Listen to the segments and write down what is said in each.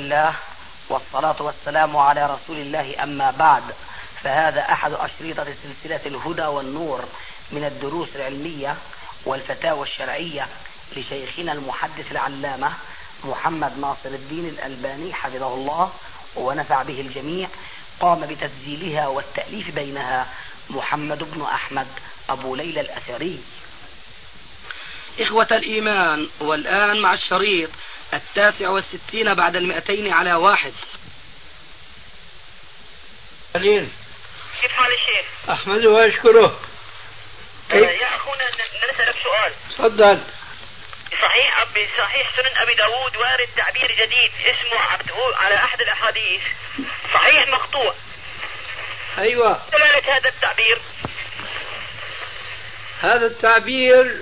الله والصلاة والسلام على رسول الله، أما بعد، فهذا أحد أشرطة سلسلة الهدى والنور من الدروس العلمية والفتاوى الشرعية لشيخنا المحدث العلامة محمد ناصر الدين الألباني حفظه الله ونفع به الجميع. قام بتسجيلها والتأليف بينها محمد بن أحمد أبو ليلى الأثري. إخوة الإيمان، والآن مع الشريط 69 بعد 200 على 1. قليل. كيف حال الشيخ؟ أحمده وأشكره. يا أخونا نسألك سؤال. تفضل. صحيح سنن أبي داود وارد تعبير جديد اسمه على أحد الأحاديث صحيح مقطوع. أيوة. دلالة هذا التعبير؟ هذا التعبير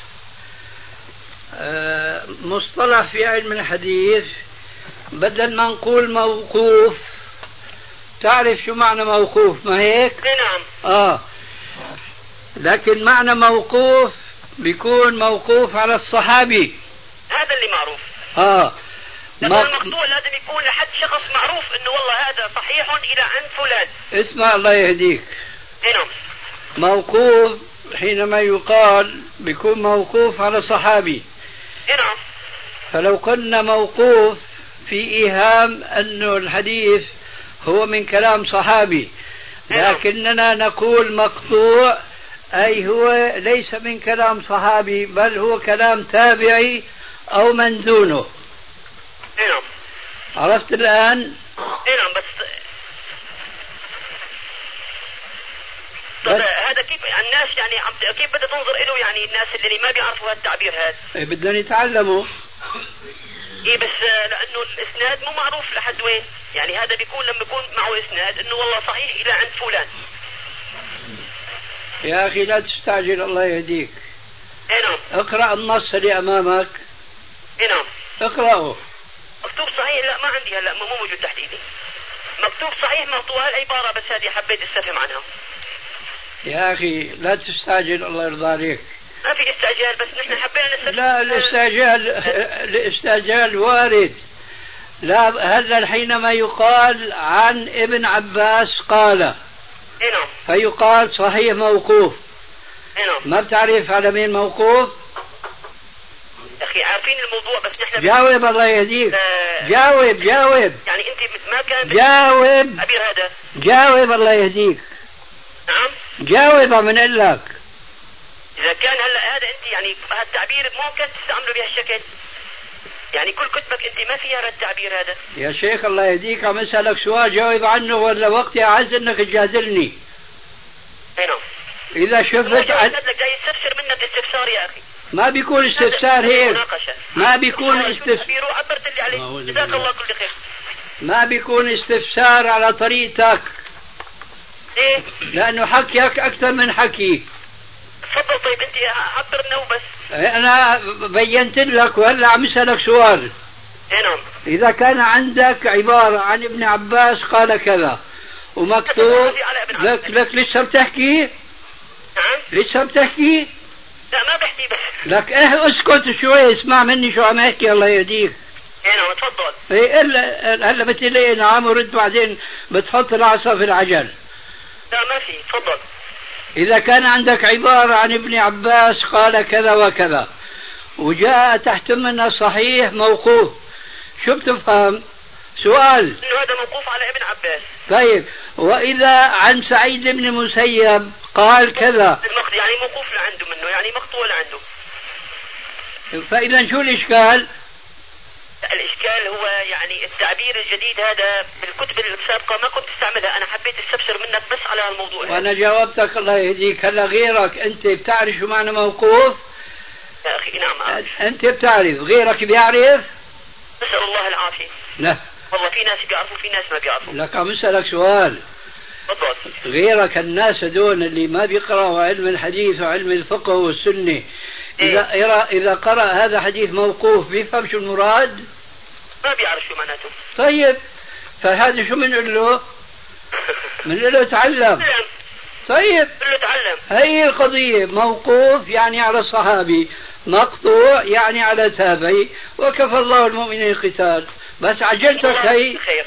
مصطلح في علم الحديث، بدل ما نقول موقوف. تعرف شو معنى موقوف ما هيك؟ نعم. لكن معنى موقوف بيكون موقوف على الصحابي، هذا اللي معروف. المقطوع لازم يكون لحد شخص معروف انه والله هذا صحيح الى عند فلان. اسمع الله يهديك. نعم. موقوف حينما يقال بيكون موقوف على صحابي. نعم. فلو قلنا موقوف في إيهام أنه الحديث هو من كلام صحابي، لكننا نقول مقطوع أي هو ليس من كلام صحابي، بل هو كلام تابعي أو من دونه. نعم. عرفت الآن؟ نعم. بس هذا كيف الناس يعني كيف بدها تنظر له، يعني الناس اللي ما بيعرفوا هالتعبير هذا؟ بدهم يتعلموا. بس لأنه الإسناد مو معروف لحد وين، يعني هذا بيكون لما يكون معه إسناد إنه والله صحيح إلى عند فلان. يا أخي لا تستعجل الله يهديك. نعم. اقرأ النص اللي أمامك. نعم. اقرأه. مكتوب صحيح؟ لا ما عندي هلا، مو موجود تحت إيدي. مكتوب صحيح مقطوع العبارة، بس هذه حبيت استفهم عنها. يا أخي لا تستعجل الله يرضى عليك. ما في استعجال، بس نحن حبينا نستفهم. لا الاستعجال وارد. لا هلا حينما يقال عن ابن عباس قال، نعم، فيقال صحيح موقوف. نعم. ما بتعرف على مين موقوف؟ أخي عارفين الموضوع، بس نحن جاوب الله يهديك. جاوب. يعني أنت ما كان جاوب. أبير هذا. جاوب الله يهديك. نعم. جاوب من قال لك. إذا كان هلا هذا أنت يعني هالتعبير ممكن تستعمله بهالشكل، يعني كل كتبك أنت ما فيها التعبير هذا. يا شيخ الله يهديك عم أسألك سؤال جاوب عنه، ولا وقتي أعز إنك تجادلني. نعم. إذا شفت جاي يستفسر منك استفسار يا أخي. ما بيكون استفسار هيك. ما بيكون استفسار. عبرت اللي عليه. جزاك الله كل خير. ما بيكون استفسار على طريقتك. ليه؟ لأنه حكيك أكثر من حكي. تفضل. طيب أنت عبرنا وبس. أنا بينت لك وهلا عم أسألك سؤال. نعم. إذا كان عندك عبارة عن ابن عباس قال كذا ومكتوب لك لسه بتحكي؟ نعم. لسه بتحكي؟ لا ما بحكي بس. لك اسكت شوي، اسمع مني شو عم احكي الله يهديك. نعم تفضل. هلا بتقلي نعم ورد بعدين بتحط العصا في العجل. لا ما في، تفضل. إذا كان عندك عبارة عن ابن عباس قال كذا وكذا وجاء تحت منها صحيح موقوف، شو بتفهم؟ سؤال. إنه هذا موقوف على ابن عباس. طيب وإذا عن سعيد بن مسيب قال كذا، يعني موقوف لعنده منه، يعني مقطوع لعنده. فإذا شو الإشكال؟ الإشكال هو يعني التعبير الجديد هذا بالكتب السابقة ما كنت استعملها، أنا حبيت استفسر منك بس على هالموضوع. وأنا جاوبتك الله يهديك. هلا غيرك أنت بتعرف شو معنى موقوف؟ يا أخي نعم أعرف. أنت بتعرف، غيرك بيعرف؟ نسأل الله العافية. لا والله في ناس بيعرفوا في ناس ما بيعرفوا. لك عم أسألك سؤال. تفضل. غيرك الناس هدول اللي ما بيقرأوا علم الحديث وعلم الفقه والسنة، إذا قرأ هذا حديث موقوف بيفهم شو المراد؟ ما بيعرف شو معناته. طيب فهذا شو بنقول له؟ بنقول له تعلم. طيب بنقول له تعلم. هي القضية. موقوف يعني على الصحابي، مقطوع يعني على تابعي، وكفى الله المؤمنين القتال. بس عجلتك هي. خير.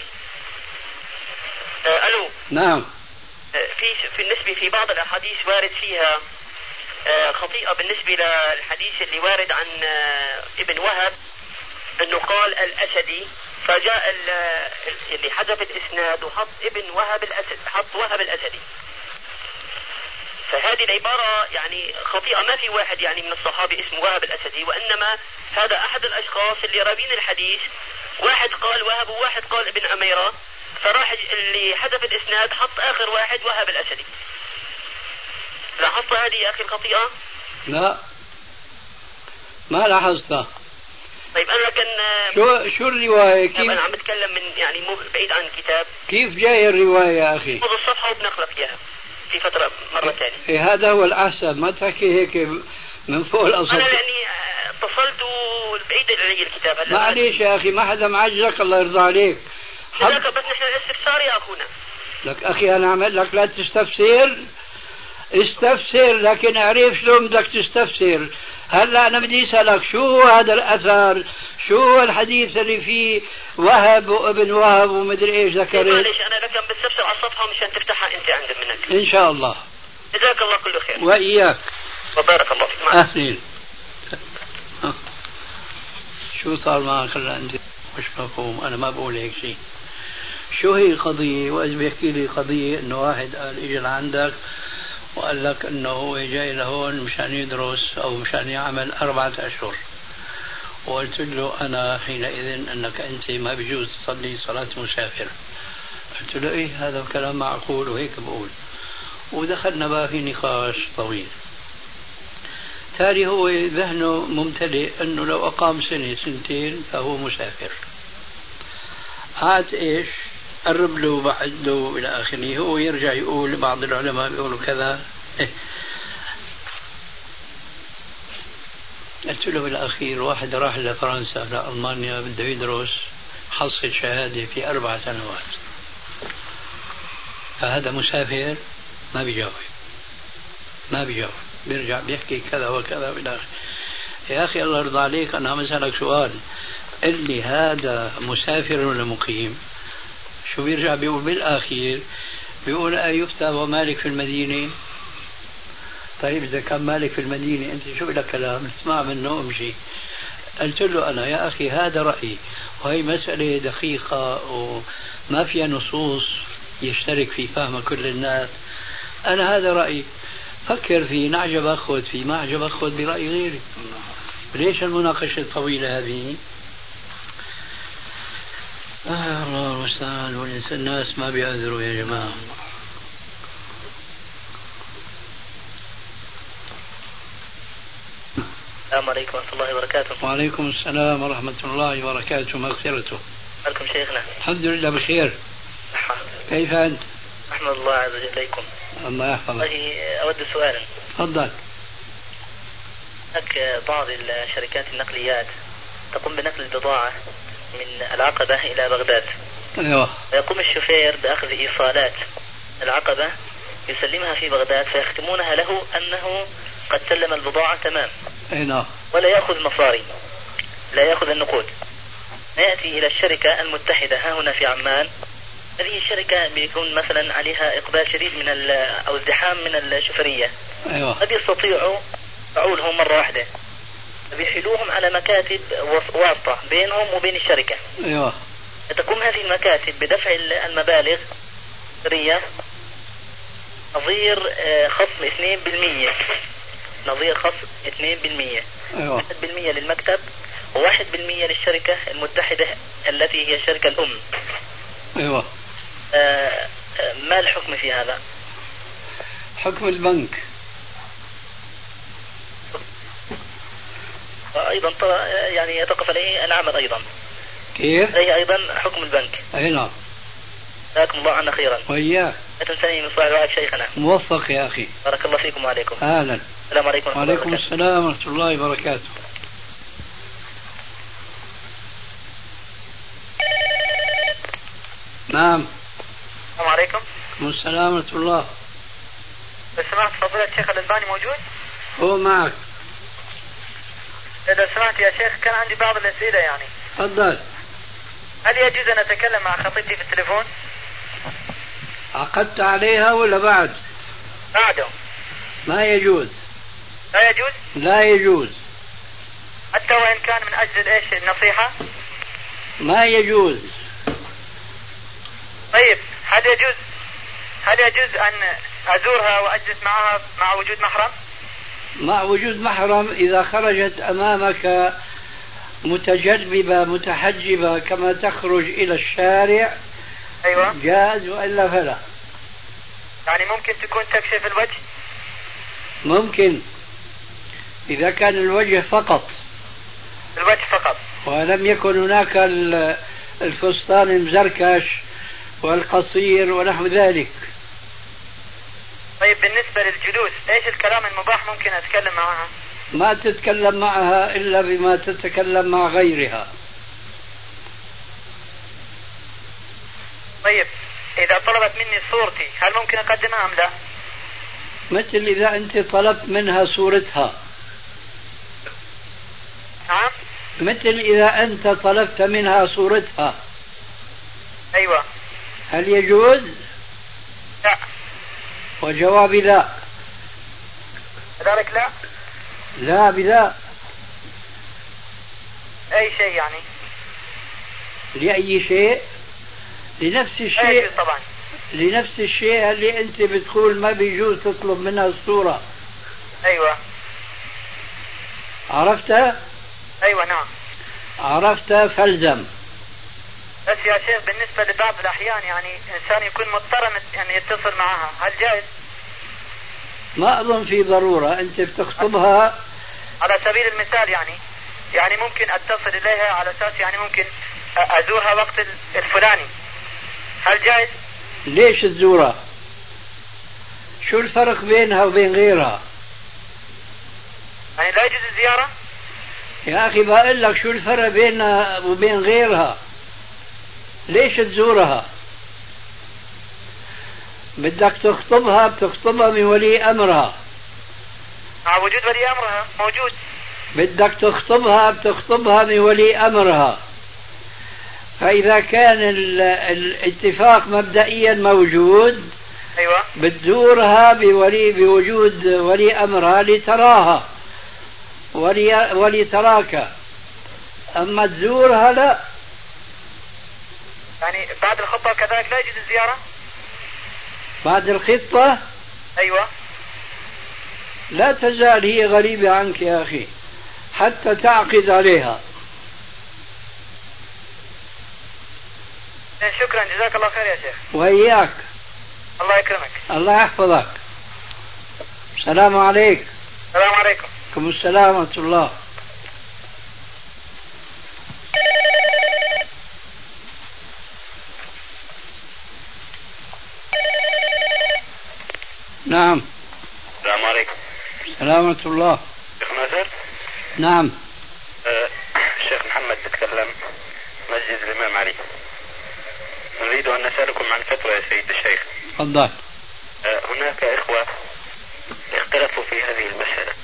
الو. نعم. في النسبة في بعض الاحاديث وارد فيها خطيئة بالنسبة للحديث اللي وارد عن ابن وهب انه قال الاسدي، فجاء اللي حذف الاسناد وحط ابن وهب الاسد، حط وهب الاسدي. فهذه العبارة يعني خطيئة، ما في واحد يعني من الصحابة اسمه وهب الاسدي، وانما هذا احد الاشخاص اللي رابين الحديث، واحد قال وهب وواحد قال ابن اميرة، فراح اللي حذف الاسناد حط اخر واحد وهب الاسدي. لاحظت هذه يا اخي الخطيئة؟ لا ما لاحظتها. طيب انا كان شو الرواية؟ كيف انا عم بتكلم من يعني مو بعيد عن الكتاب. كيف جاي الرواية يا اخي؟ خذ الصفحة وبنخلق اياها في فترة مرة ثانية. إيه هذا هو الأحسن، ما تحكي هيك من فوق الأسطح. أنا لأني اتصلت بعيد علي الكتاب هلا. معليش يا أخي، ما حدا معجلك، الله يرضى عليك. بس نحن الاستفسار يا أخونا. لك أخي أنا عمل لك لا تستفسر، استفسر، لكن اعرف شلون بدك تستفسر. هلا أنا بدي أسألك شو هو هذا الأثر، شو هو الحديث اللي فيه وهب وابن وهب ومدري إيش ذكرت؟ معليش أنا لكن بستفسر على الصفحة مشان تفتحها أنت عندك منك. إن شاء الله. جزاك الله كل خير. وإياك. وبارك الله فيك. أهلين. شو صار معك هلا أنت؟ مش مفهوم، أنا ما بقول هيك شيء. شو هي القضية؟ وإذا بيحكي لي قضية إنه واحد قال إجا لعندك وقال لك إنه هو جاي لهون مشان يدرس أو مشان يعمل 4 أشهر، وقلت له أنا حينئذ أنك أنت ما بيجوز تصلي صلاة مسافر. قلت له إيه هذا الكلام معقول، وهيك بقول، ودخلنا بقى في نقاش طويل. تالي هو ذهنه ممتلئ أنه لو أقام 1 2 فهو مسافر. عاد إيش قرب له بعد له إلى آخره، هو يرجع يقول بعض العلماء بيقولوا كذا. قلت له بالأخير واحد راح لفرنسا لألمانيا بده يدرس، حصل شهادة في 4 سنوات، فهذا مسافر؟ ما بيجاوب، ما بيجاوب، بيرجع بيحكي كذا وكذا بالآخر. يا أخي الله يرضى عليك، أنا عم أسألك سؤال، قل لي هذا مسافر ولا مقيم؟ شو بيرجع بيقول بالأخير؟ بيقول يفتى ومالك في المدينة. طيب إذا كان مالك في المدينة أنت شو لك كلام اسمع منه امشي. قلت له أنا يا أخي هذا رأيي، وهي مسألة دقيقة وما فيها نصوص يشترك في فهم كل الناس. أنا هذا رأيي، فكر فيه، نعجب أخذ فيه، ما عجب أخذ برأي غيري. ليش المناقشة الطويلة هذه؟ الله المستعان، والإنسان الناس ما بيعذروا يا جماعة. السلام عليكم ورحمة الله وبركاته. وعليكم السلام ورحمة الله وبركاته مغفرته. عليكم شيخنا. الحمد لله بخير. كيف أنت؟ أحمد الله عز وجل إليكم. الله يحفظك. أود سؤالا. تفضل. هناك بعض الشركات النقليات تقوم بنقل البضاعة من العقبة إلى بغداد. أيوه. ويقوم الشوفير بأخذ إيصالات العقبة يسلمها في بغداد، فيختمونها له أنه قد سلم البضاعة تمام. أيوه. ولا يأخذ مصاري، لا يأخذ النقود. يأتي إلى الشركة المتحدة ها هنا في عمان. هذه الشركة بيكون مثلا عليها إقبال شديد من أو ازدحام من الشوفرية. أيوه. قد يستطيعوا فعولهم مرة واحدة، بيحيلوهم على مكاتب واسطة بينهم وبين الشركة. أيوه. تقوم هذه المكاتب بدفع المبالغ الشهرية نظير خصم 2%، نظير خصم 2%. أيوه. 1% للمكتب و1% للشركة المتحدة التي هي الشركة الأم. أيوه. ما الحكم في هذا؟ حكم البنك. أيضا يعني يتوقف عليه العمل أيضا. كيف؟ عليه أيضا حكم البنك. أي نعم. جزاكم الله عنا خيرا. وإياك. لا تنساني من صالح دعائك شيخنا. موفق يا أخي. بارك الله فيكم وعليكم. أهلا. السلام عليكم ورحمة الله وعليكم السلام ورحمة الله وبركاته. نعم. السلام عليكم. السلام ورحمة الله. لو سمحت فضيلة الشيخ الألباني موجود؟ هو معك. لو سمحت يا شيخ كان عندي بعض الأسئلة يعني. تفضل. هل يجوز أن أتكلم مع خطيبتي في التليفون؟ عقدت عليها ولا بعد؟ بعده. ما يجوز. لا يجوز؟ لا يجوز. حتى وإن كان من أجل إيش النصيحة؟ ما يجوز. طيب هل يجوز أن أزورها وأجلس معها مع وجود محرم؟ مع وجود محرم إذا خرجت أمامك متجربة متحجبة كما تخرج إلى الشارع. أيوة. جاز وإلا فلا. يعني ممكن تكون تكشف الوجه؟ ممكن إذا كان الوجه فقط. الوجه فقط. ولم يكن هناك الفستان المزركش والقصير ونحو ذلك. طيب بالنسبة للجلوس ايش الكلام المباح ممكن اتكلم معها؟ ما تتكلم معها الا بما تتكلم مع غيرها. طيب اذا طلبت مني صورتي هل ممكن اقدمها ام لا؟ مثل اذا انت طلبت منها صورتها. نعم. مثل اذا انت طلبت منها صورتها. ايوه. هل يجوز؟ لا. وجوابي لا. ذلك لا. لا بلا. اي شيء يعني؟ لأي شيء؟ لنفس الشيء طبعا. لنفس الشيء اللي انت بتقول ما بيجوز تطلب منها الصورة. ايوه. عرفت؟ ايوه نعم. عرفت فالزم. بس يا شيخ بالنسبة لبعض الأحيان يعني إنسان يكون مضطر يعني يتصل معها هل جائز؟ ما أظن في ضرورة. أنت بتخطبها على سبيل المثال يعني ممكن أتصل إليها على أساس يعني ممكن أزورها وقت الفلاني هل جائز؟ ليش تزورها؟ شو الفرق بينها وبين غيرها؟ يعني لا يجوز الزيارة؟ يا أخي بقول لك شو الفرق بينها وبين غيرها؟ ليش تزورها؟ بدك تخطبها بتخطبها من ولي أمرها. مع وجود ولي أمرها موجود. بدك تخطبها بتخطبها من ولي أمرها. فإذا كان الاتفاق مبدئيا موجود. أيوة. بتزورها بوجود ولي أمرها لتراها ولتراك. أما تزورها لا. يعني بعد الخطبة كذلك لا يجوز الزيارة؟ بعد الخطبة؟ أيوة. لا تزال هي غريبة عنك يا أخي حتى تعقد عليها. شكرا جزاك الله خير يا شيخ. وإياك. الله يكرمك. الله يحفظك. السلام عليك. السلام عليكم. عليكم السلام ورحمة الله. نعم. السلام عليكم. السلام ورحمة الله. شيخ ناصر. نعم. الشيخ محمد تكلم مسجد الإمام علي. نريد أن نسألكم عن فتوى يا سيد الشيخ. تفضل. هناك إخوة اختلفوا في هذه المسألة.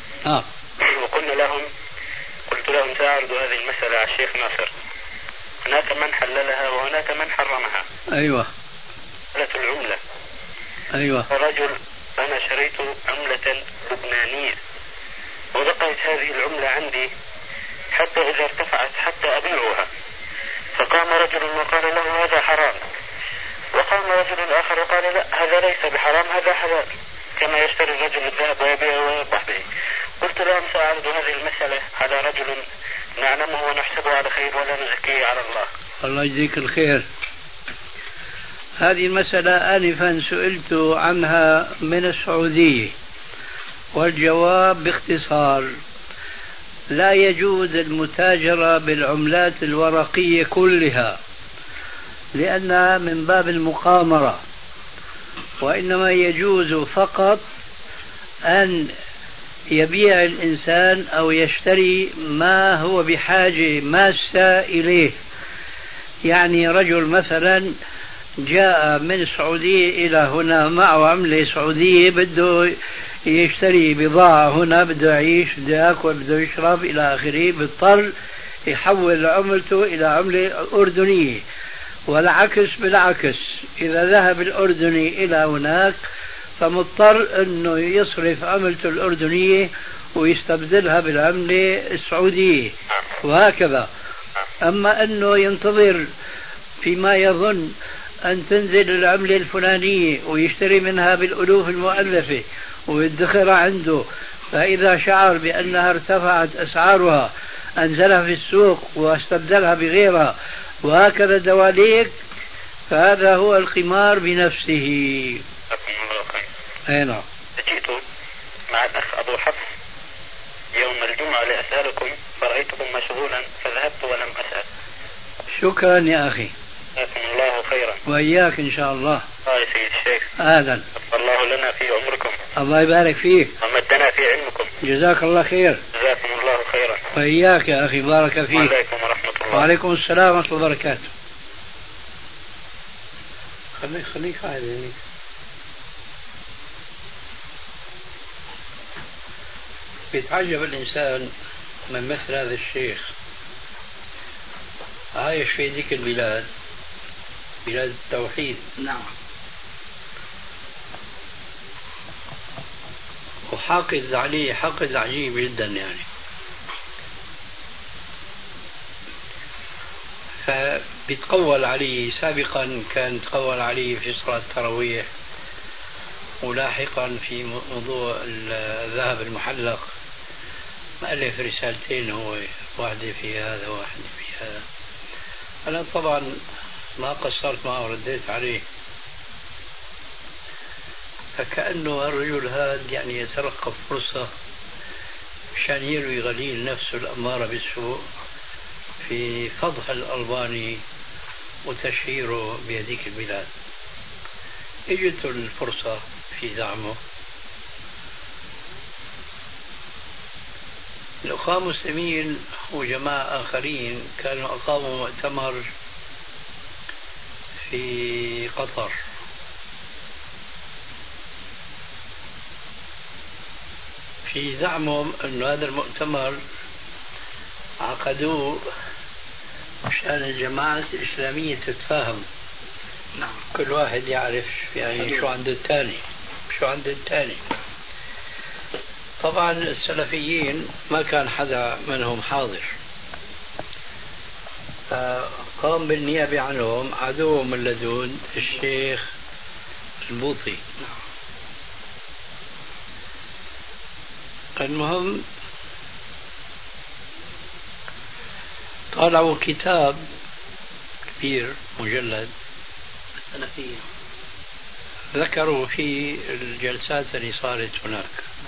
قلت لهم سأعرض هذه المسألة على الشيخ ناصر. هناك من حللها وهناك من حرمها. أيوة. مسألة العملة. أيوة. رجل أنا شريت عملة لبنانية وبقيت هذه العملة عندي حتى إذا ارتفعت حتى أبيعها، فقام رجل وقال له هذا حرام، وقام رجل آخر وقال لا هذا ليس بحرام هذا حلال، كما يشتري الرجل الذهب ويبيعه ويربح به. قلت لهم سأعرض هذه المسألة على رجل نعلمه ونحسبه على خير ولا نزكيه على الله. الله يجزيك الخير. هذه المسألة آنفا سئلت عنها من السعودية، والجواب باختصار لا يجوز المتاجرة بالعملات الورقية كلها لأنها من باب المقامرة، وإنما يجوز فقط أن يبيع الإنسان أو يشتري ما هو بحاجة ماسة إليه. يعني رجل مثلا جاء من السعودية إلى هنا معه عملة سعودية بده يشتري بضاعة هنا، بده يعيش، بده يأكل، بده يشرب إلى آخره، بيضطر يحول عملته إلى عملة أردنية، والعكس بالعكس، إذا ذهب الأردني إلى هناك فمضطر أنه يصرف عملته الأردنية ويستبدلها بالعملة السعودية وهكذا. أما أنه ينتظر فيما يظن أن تنزل العملة الفلانية ويشتري منها بالألوف المؤلفة ويدخرها عنده، فإذا شعر بأنها ارتفعت أسعارها أنزلها في السوق واستبدلها بغيرها وهكذا دواليك، فهذا هو القمار بنفسه. أي نعم. جئت مع الأخ أبو حفص يوم الجمعة لأسألكم فرأيتكم مشغولا فذهبت ولم أسأل. شكرا يا أخي. جزاكم الله خيرا. وإياك إن شاء الله. يا سيد الشيخ. أهلا. الله لنا في عمركم. الله يبارك فيك. ومدنا في علمكم. جزاك الله خير. جزاكم الله خيرا. وإياك يا أخي بارك فيك. وعليكم ورحمة الله. وعليكم السلام ورحمة الله وبركاته. خليك قاعد يعني. بيتعجب الإنسان من مثل هذا الشيخ عايش في ذيك البلاد، بلاد التوحيد. نعم. وحاقد عليه حقد عجيب جدا يعني. فبيتقول عليه، سابقا كان يتقول عليه في صلاة التراويح، ولاحقا في موضوع الذهب المحلق مؤلف رسالتين، هو واحدة في هذا واحدة في هذا. أنا طبعا ما قصرت معه ورديت عليه، فكأنه الرجل هذا يعني يترقب فرصة مشان يروي غليل نفسه الأمارة بالسوء في فضح الألباني وتشهيره بهذيك البلاد. اجت الفرصة في زعمه. الأخوة المسلمين وجماعة آخرين كانوا أقاموا مؤتمر في قطر، في زعمهم أن هذا المؤتمر عقدوه مشان الجماعة الإسلامية تتفاهم. نعم. كل واحد يعرف يعني شو عند الثاني. طبعا السلفيين ما كان حدا منهم حاضر، فقام بالنيابة عنهم عدوهم اللدود الشيخ البوطي. المهم طالعوا كتاب كبير مجلد السلفية، ذكروا فيه الجلسات اللي صارت هناك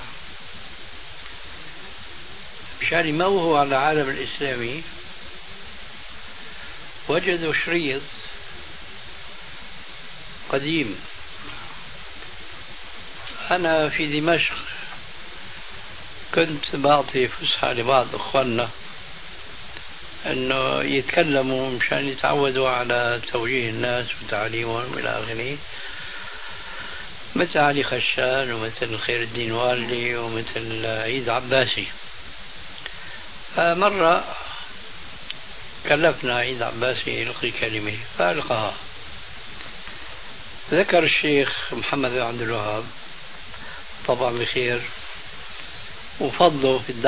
مشان يموهوا على العالم الإسلامي. وجدوا شريط قديم. أنا في دمشق كنت بعطي فسحة لبعض أخواننا أنه يتكلموا مشان يتعودوا على توجيه الناس وتعليمهم إلى آخره، مثل علي خشان ومثل خير الدين والدي ومثل عيد عباسي. فمرة كلفنا عيد عباسي يلقي كلمة فألقاها. ذكر الشيخ محمد بن عبد الوهاب طبعا بخير وفضله في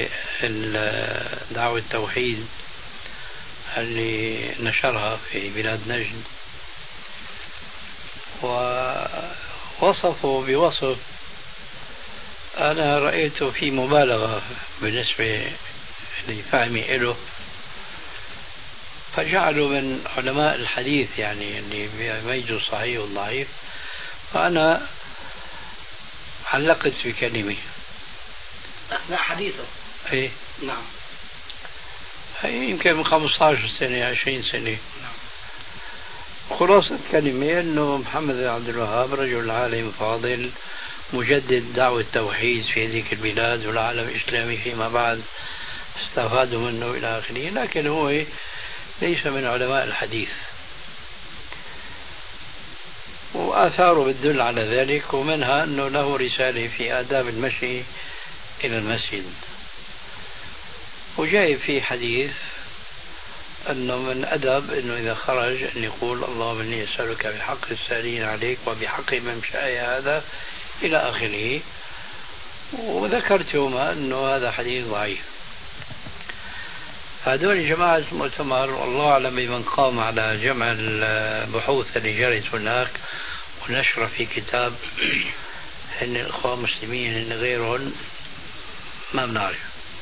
دعوة التوحيد اللي نشرها في بلاد نجد، ووصفه بوصف أنا رأيته في مبالغة بالنسبة لفهمي له، فجعله من علماء الحديث يعني اللي بيميزوا الصحيح والضعيف. فأنا علقت بكلمة أثناء حديثه. إيه نعم. يمكن من 15 سنة 20 سنة. نعم. خلاصة كلمة أنه محمد بن عبد الوهاب رجل عالم فاضل مجدد دعوة التوحيد في ذيك البلاد والعالم الإسلامي فيما بعد استفادوا منه إلى آخره، لكن هو ليس من علماء الحديث. وآثاره بتدل على ذلك، ومنها أنه له رسالة في آداب المشي إلى المسجد، وجايب فيه حديث أنه من أدب أنه إذا خرج أن يقول اللهم إني أسألك بحق السائلين عليك وبحق ممشاي هذا إلى آخره. وذكرت يوما أنه هذا حديث ضعيف. هذول جماعة المؤتمر والله أعلم بمن قام على جمع البحوث اللي جرت هناك ونشر في كتاب أن الإخوان المسلمين أن غيرهم ما بنعرف.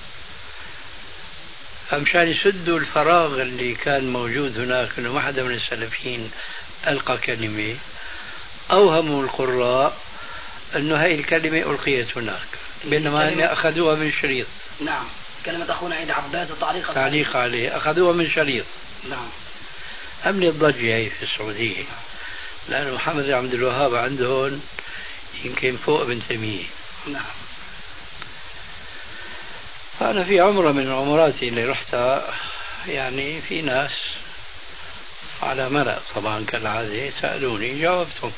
فمشان يسدوا الفراغ اللي كان موجود هناك أنه ما حدا من السلفيين ألقى كلمة، أوهموا القراء أنه هاي الكلمة ألقيت هناك، بينما أخذوها من شريط. نعم، كلمة أخونا عيد عباس تعليق عليه أخذوها من شريط. نعم. أمن الضجة هي في السعودية، لأن محمد عبد الوهاب عندهم يمكن فوق ابن تيمية. نعم. فأنا في عمرة من عمراتي اللي رحتها يعني في ناس على ملأ طبعا كالعادة سألوني جاوبتهم.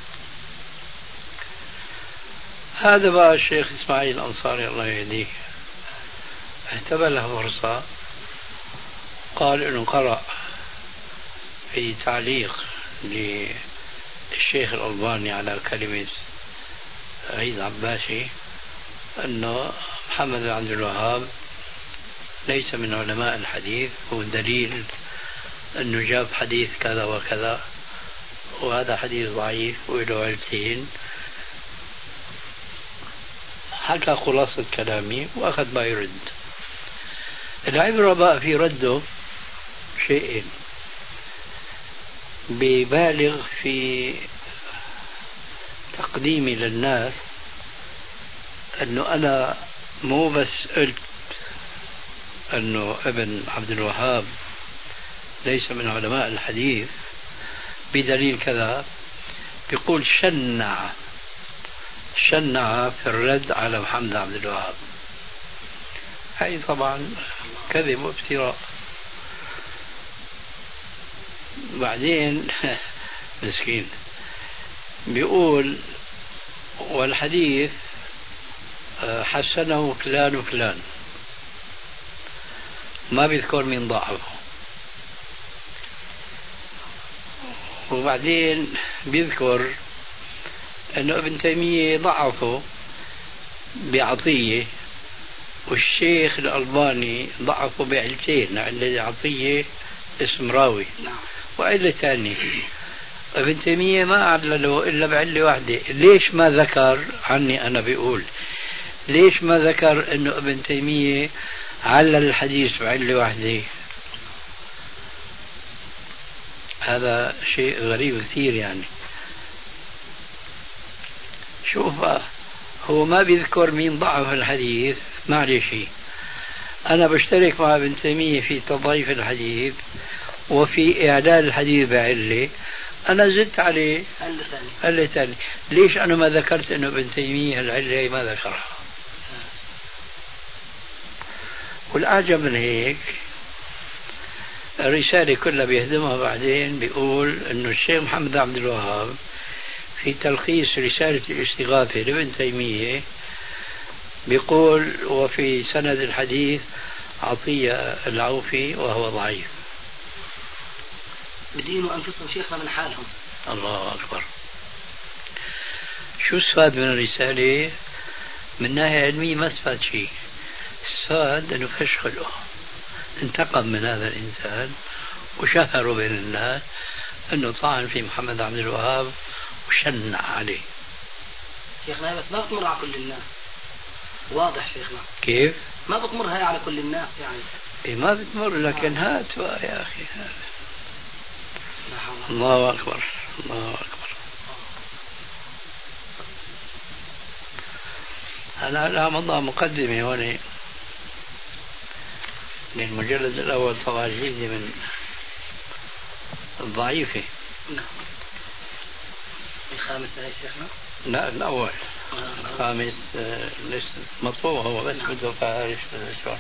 هذا بقى الشيخ إسماعيل الأنصاري الله يهديه اهتبى له فرصة، قال إنه قرأ في تعليق للشيخ الألباني على كلمة عيد عباسي أنه محمد عبد الوهاب ليس من علماء الحديث، هو دليل أنه جاب حديث كذا وكذا وهذا حديث ضعيف وله علتين. حكى خلاصة كلامي وأخذ ما يرد. العبرة بقى في رده شيئين، ببالغ في تقديمي للناس أنه أنا مو بس قلت أنه ابن عبد الوهاب ليس من علماء الحديث بدليل كذا، بيقول شنع في الرد على محمد عبد الوهاب. هاي طبعا كذب وافتراء. بعدين مسكين بيقول والحديث حسنه فلان وفلان، ما بيذكر من ضعفه. وبعدين بيذكر أنه ابن تيمية ضعفه بعطية، والشيخ الألباني ضعفه بعلتين، علة عطية اسم راوي وعلة ثانية. ابن تيمية ما علله إلا بعلة واحدة. ليش ما ذكر عني أنا بيقول ليش ما ذكر أنه ابن تيمية علل الحديث بعلة واحدة؟ هذا شيء غريب كثير. يعني شوف هو ما بيذكر مين ضعف الحديث، معلش أنا بشترك مع ابن تيمية في تضعيف الحديث وفي إعلال الحديث بعلة، أنا زدت عليه علة ثانية. ليش أنا ما ذكرت أنه ابن تيمية العلة ما ذكرها؟ والأعجب من هيك الرسالة كلها بيهدمها بعدين بيقول أنه الشيخ محمد عبد الوهاب في تلخيص رسالة الاستغاثة لابن تيمية بيقول وفي سند الحديث عطية العوفي وهو ضعيف. بدينوا أنفسهم شيخنا من حالهم. الله أكبر. شو استفاد من الرسالة؟ من ناحية علمية ما استفاد شيء، استفاد أنه فشخله، انتقم من هذا الإنسان وشهروا بين الناس أنه طعن في محمد عبد الوهاب وشنع عليه. شيخنا بس ما بتمر على كل الناس، واضح شيخنا. كيف؟ ما بتمر هاي على كل الناس يعني. إيه ما بتمر، لكن هات يا أخي. الله أكبر الله أكبر. أنا لا مضى مقدمة هون للمجلد الأول طبعا جيدة من الضعيفة. الخامس يا شيخنا؟ لا الأول. الخامس ليس مطبوع هو بس بده فارش شو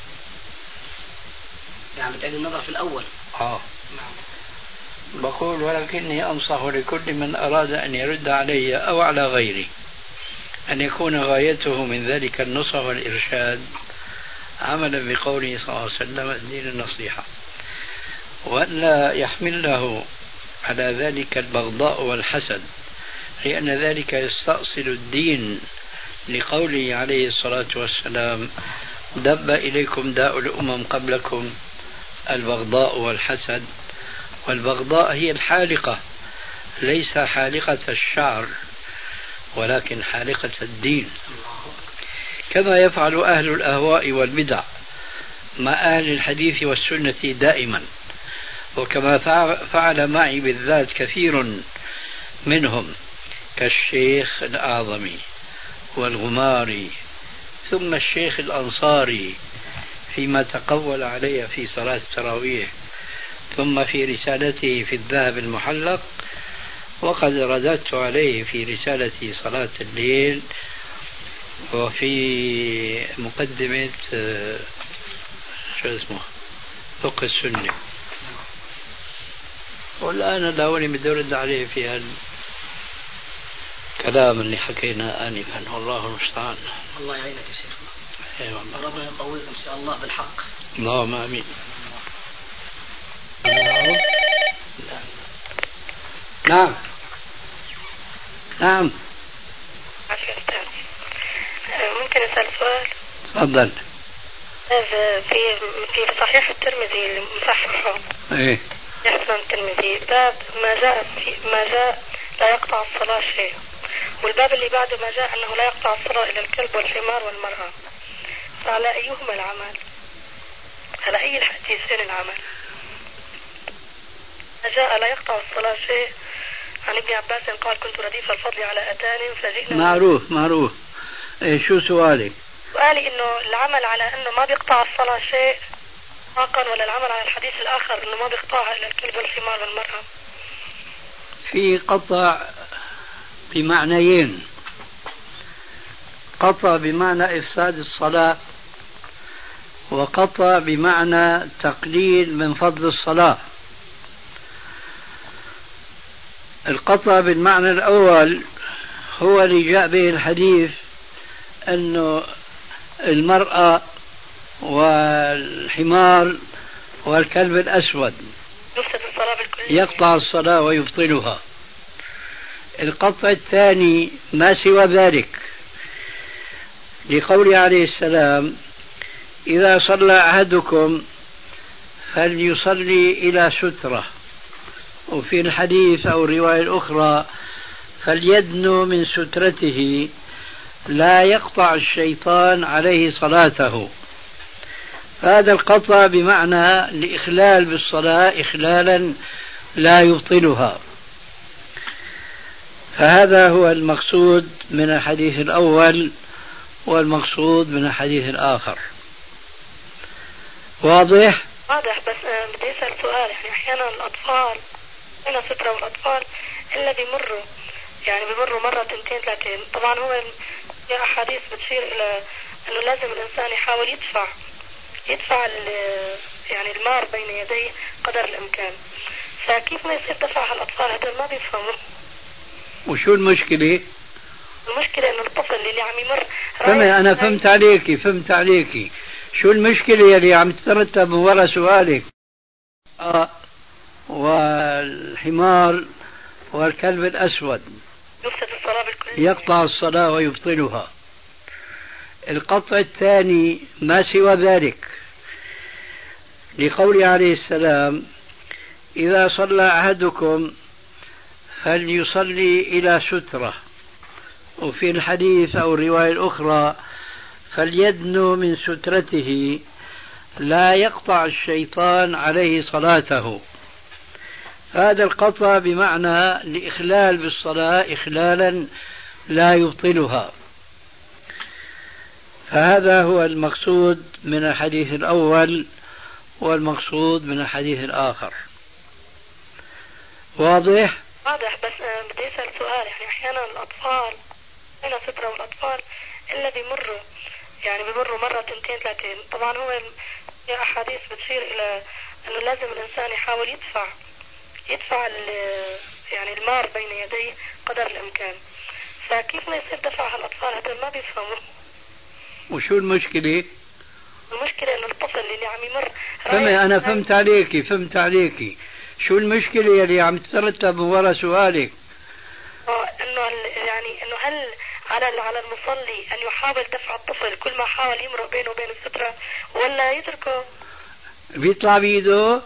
يعني بتعيد النظر في الأول. نعم. بقول ولكني أنصح لكل من أراد أن يرد علي أو على غيري أن يكون غايته من ذلك النصح والإرشاد عملا بقوله صلى الله عليه وسلم الدين النصيحة. وألا يحمله على ذلك البغضاء والحسد، لأن ذلك يستأصل الدين، لقوله عليه الصلاة والسلام: دب إليكم داء الأمم قبلكم البغضاء والحسد. والبغضاء هي الحالقة، ليس حالقة الشعر ولكن حالقة الدين، كما يفعل أهل الأهواء والبدع مع أهل الحديث والسنة دائما، وكما فعل معي بالذات كثير منهم كالشيخ الأعظمي والغماري ثم الشيخ الأنصاري فيما تقول علي في صلاة التراويح، ثم في رسالته في الذهب المحلق، وقد رددت عليه في رسالة صلاة الليل وفي مقدمة فقه السنة. والآن دعوني بدي أرد عليه في الكلام اللي حكينا آنفا، والله المستعان. الله يعينك يا شيخنا. ربنا يطولك إن شاء الله بالحق. اللهم آمين. نعم نعم. ممكن أسأل سؤال؟ تفضل. في صحيح الترمذي اللي مصححه، ايه، يحسن الترمذي باب ما جاء لا يقطع الصلاة شيء، والباب اللي بعده ما جاء أنه لا يقطع الصلاة إلى الكلب والحمار والمرأة، فعلى أيهما العمل؟ على أي الحديثين العمل؟ ما جاء لا يقطع الصلاة شيء عن ابن عباس قال: كنت رديف الفضل على أتان فجئنا. معروف. إيه شو سؤالك؟ سؤالي إنه العمل على إنه ما بيقطع الصلاة شيء إطلاقا، ولا العمل على الحديث الآخر إنه ما بيقطعها إلا الكلب والحمار والمرأة؟ في قطع بمعنيين: قطع بمعنى إفساد الصلاة، وقطع بمعنى تقليل من فضل الصلاة. القطع بالمعنى الأول هو اللي جاء به الحديث أنه المرأة والحمار والكلب الأسود يقطع الصلاة ويبطلها. القطع الثاني ما سوى ذلك، لقوله عليه السلام: إذا صلى أحدكم فليصلي إلى سترة، وفي الحديث أو الرواية الأخرى: فليدنو من سترته لا يقطع الشيطان عليه صلاته. هذا القطع بمعنى الإخلال بالصلاة إخلالا لا يبطلها. فهذا هو المقصود من الحديث الأول والمقصود من الحديث الآخر. واضح؟ واضح، بس بدي أسأل سؤال. يعني أحيانا الأطفال هنا سترة، والأطفال إلا بيمروا مرة 2 3. طبعا هو في أحاديث بتشير إلى أنه لازم الإنسان يحاول يدفع يعني المار بين يديه قدر الإمكان، فكيف ما يصير دفعها الأطفال؟ هذا ما بيفهموا. وشو المشكلة؟ المشكلة إنه الطفل اللي عم يمر أنا فهمت عليكي. شو المشكلة اللي عم تترتب من وراء سؤالك؟ والحمار والكلب الأسود يقطع الصلاة ويبطلها. القطع الثاني ما سوى ذلك، لقوله عليه السلام: إذا صلى أحدكم فليصلي إلى سترة، وفي الحديث أو الرواية الأخرى: فليدنو من سترته لا يقطع الشيطان عليه صلاته. هذا القطع بمعنى الإخلال بالصلاة إخلالا لا يبطلها. فهذا هو المقصود من الحديث الأول والمقصود من الحديث الآخر. واضح؟ واضح، بس بدي أسأل سؤال. يعني أحيانا الأطفال هنا سترة، والأطفال إلا بيمروا مرة 2 3. طبعا هو في أحاديث بتشير إلى أنه لازم الإنسان يحاول يدفع يعني المار بين يديه قدر الإمكان، فكيف ما يصير دفعها الأطفال؟ هذا ما بيفهموا. وشو المشكلة؟ المشكلة إنه الطفل اللي عم يمر أنا فهمت عليكي شو المشكلة اللي عم تترتب ورا سؤالك؟ إنه يعني إنه هل على المصلي أن يحاول دفع الطفل كل ما حاول يمرق بينه وبين السترة ولا يتركه؟ بيطلع بإيده؟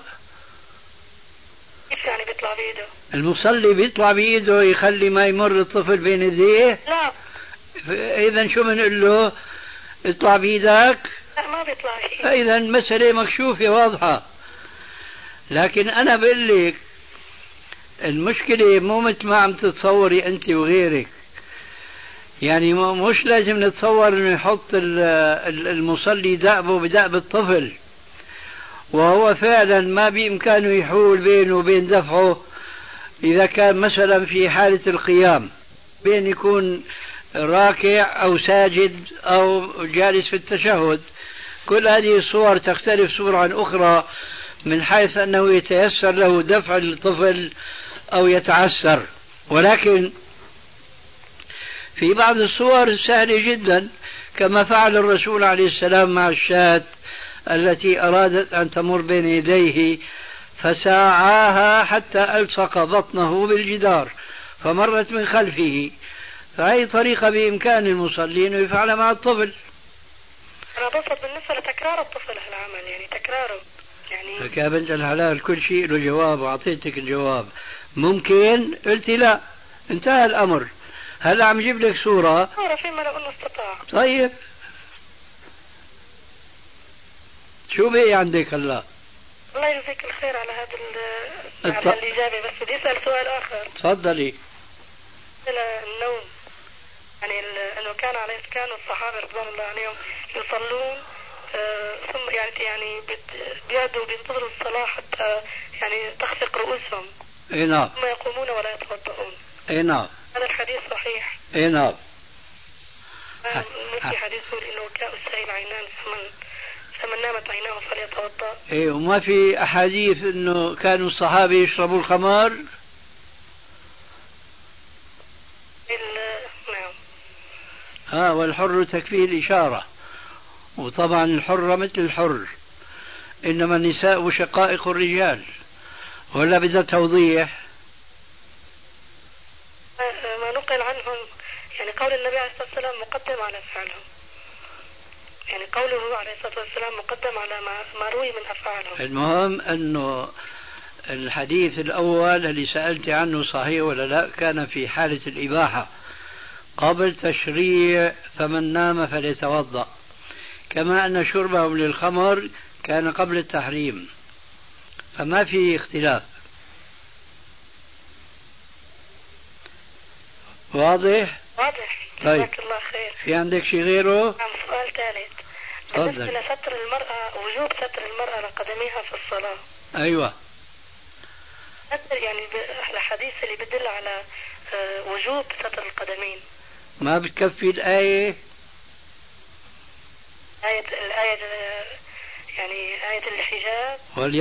كيف يعني بيطلع بإيده؟ المصلي بيطلع بإيده يخلي ما يمر الطفل بين يديه؟ لا. إذا شو بنقول له؟ اطلع بإيدك؟ لا ما بيطلع بإيده. فإذا المسألة مكشوفة واضحة. لكن أنا بقول لك المشكلة مو مثل ما عم تتصوري أنت وغيرك. يعني مش لازم نتصور إنه يحط المصلي دأبه بدأب الطفل وهو فعلا ما بإمكانه يحول بينه وبين دفعه. إذا كان مثلا في حالة القيام بين يكون راكع أو ساجد أو جالس في التشهد، كل هذه الصور تختلف صورة عن أخرى من حيث أنه يتيسر له دفع الطفل أو يتعسر. ولكن في بعض الصور سهلة جدا كما فعل الرسول عليه السلام مع الشاة التي أرادت أن تمر بين يديه فساعاها حتى ألصق بطنه بالجدار فمرت من خلفه. فهي طريقة بإمكان المصلين أن يفعل مع الطفل. أنا بصد بالنسبة لتكرار الطفل هالعمل، يعني تكراره يعني يا بنت الحلال كل شيء له جواب وأعطيتك الجواب. ممكن قلت لا انتهى الأمر. هلا عم جيب لك صورة فيما لو أنه استطاع. طيب شو بقي عندك هلا؟ الله يجزيك الخير على على الإجابة، بس بدي أسأل سؤال آخر. تفضلي. النوم يعني أنه كانوا الصحابة رضوان الله عليهم يصلون ثم يعني بيقعدوا بينتظروا الصلاة حتى يعني تخفق رؤوسهم. اي نعم. ثم يقومون ولا يتوضؤون. اي نعم. هذا الحديث صحيح. اي نعم. في حديث يقول إنه كاء السائل عينان فمن نامت عيناه فليتوضأ. ايه وما في أحاديث إنه كانوا الصحابة يشربوا الخمر؟ نعم. والحر تكفيه الإشارة، وطبعا الحر مثل الحر، إنما النساء شقائق الرجال. ولا بدها توضيح؟ ما نقل عنهم يعني قول النبي عليه الصلاة والسلام مقدم على فعلهم، يعني قوله عليه الصلاة والسلام مقدم على ما روي من أفعالهم. المهم أنه الحديث الأول اللي سألت عنه صحيح ولا لا كان في حالة الإباحة قبل تشريع فمن نام فليتوضأ، كما أن شربهم للخمر كان قبل التحريم، فما في اختلاف. واضح؟ واضح. طيب. جزاك الله خير. في عندك شيء غيره؟ نعم. سؤال ثالث. بالنسبة لستر المرأة، وجوب ستر المرأة لقدميها في الصلاة. أيوة. يعني الحديث اللي بدل على وجوب ستر القدمين. ما بتكفي الآية؟ الآية يعني آية الحجاب.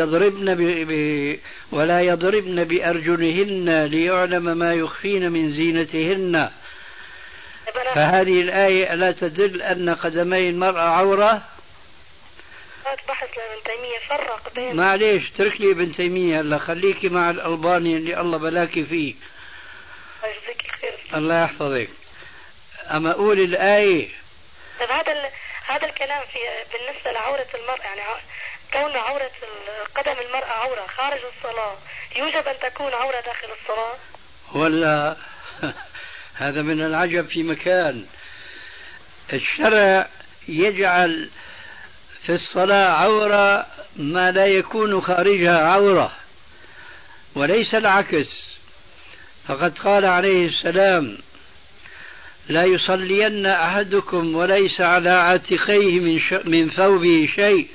ولا يضربن بأرجلهن ليعلم ما يخفين من زينتهن. فهذه الآية ألا تدل أن قدمي المرأة عورة؟ بحث لابن تيمية فرق بين. معليش ترك لي ابن تيمية، هلا خليكي مع الألباني اللي الله بلاكي فيه. يجزيك الخير. الله يحفظك. أما أقول الآية. طيب هذا الكلام بالنسبة لعورة المرأة، يعني كون عورة قدم المرأة عورة خارج الصلاة يوجب أن تكون عورة داخل الصلاة؟ ولا هذا من العجب في مكان. الشرع يجعل في الصلاة عورة ما لا يكون خارجها عورة، وليس العكس. فقد قال عليه السلام: لا يصلين أحدكم وليس على عاتقيه من ثوبه شيء.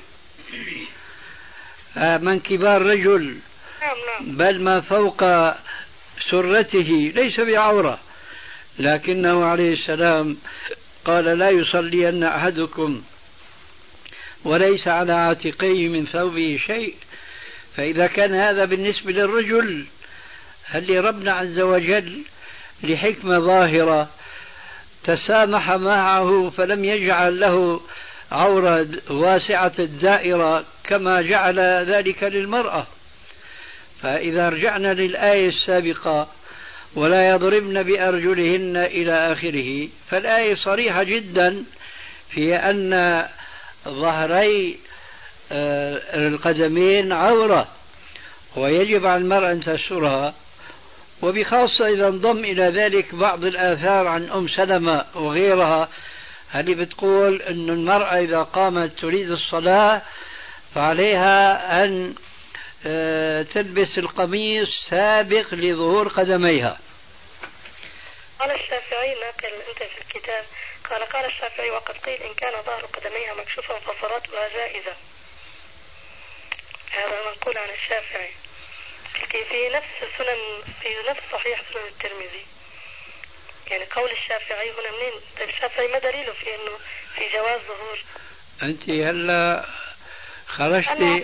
من كبار رجل بل ما فوق سرته ليس بعورة، لكنه عليه السلام قال: لا يصلين أحدكم وليس على عاتقيه من ثوبه شيء. فإذا كان هذا بالنسبة للرجل، هل ربنا عز وجل لحكمة ظاهرة تسامح معه فلم يجعل له عورة واسعة الدائرة كما جعل ذلك للمرأة. فإذا رجعنا للآية السابقة ولا يضربن بأرجلهن إلى آخره، فالآية صريحة جدا في أن ظهري القدمين عورة ويجب على المرأة أن تسترها. وبخاصة إذا انضم إلى ذلك بعض الآثار عن أم سلمة وغيرها، هذه بتقول أن المرأة إذا قامت تريد الصلاة فعليها أن تلبس القميص سابق لظهور قدميها. قال الشافعي ناقل أنت في الكتاب قال الشافعي وقد قيل إن كان ظهر قدميها مكشوفا فصلاتها جائزة. هذا منقول عن الشافعي في نفس سنن، في نفس صحيح سنن الترمذي. يعني قول الشافعي هنا منين؟ الشافعي ما دليله في انه في جواز ظهور؟ انت هلا خرجتي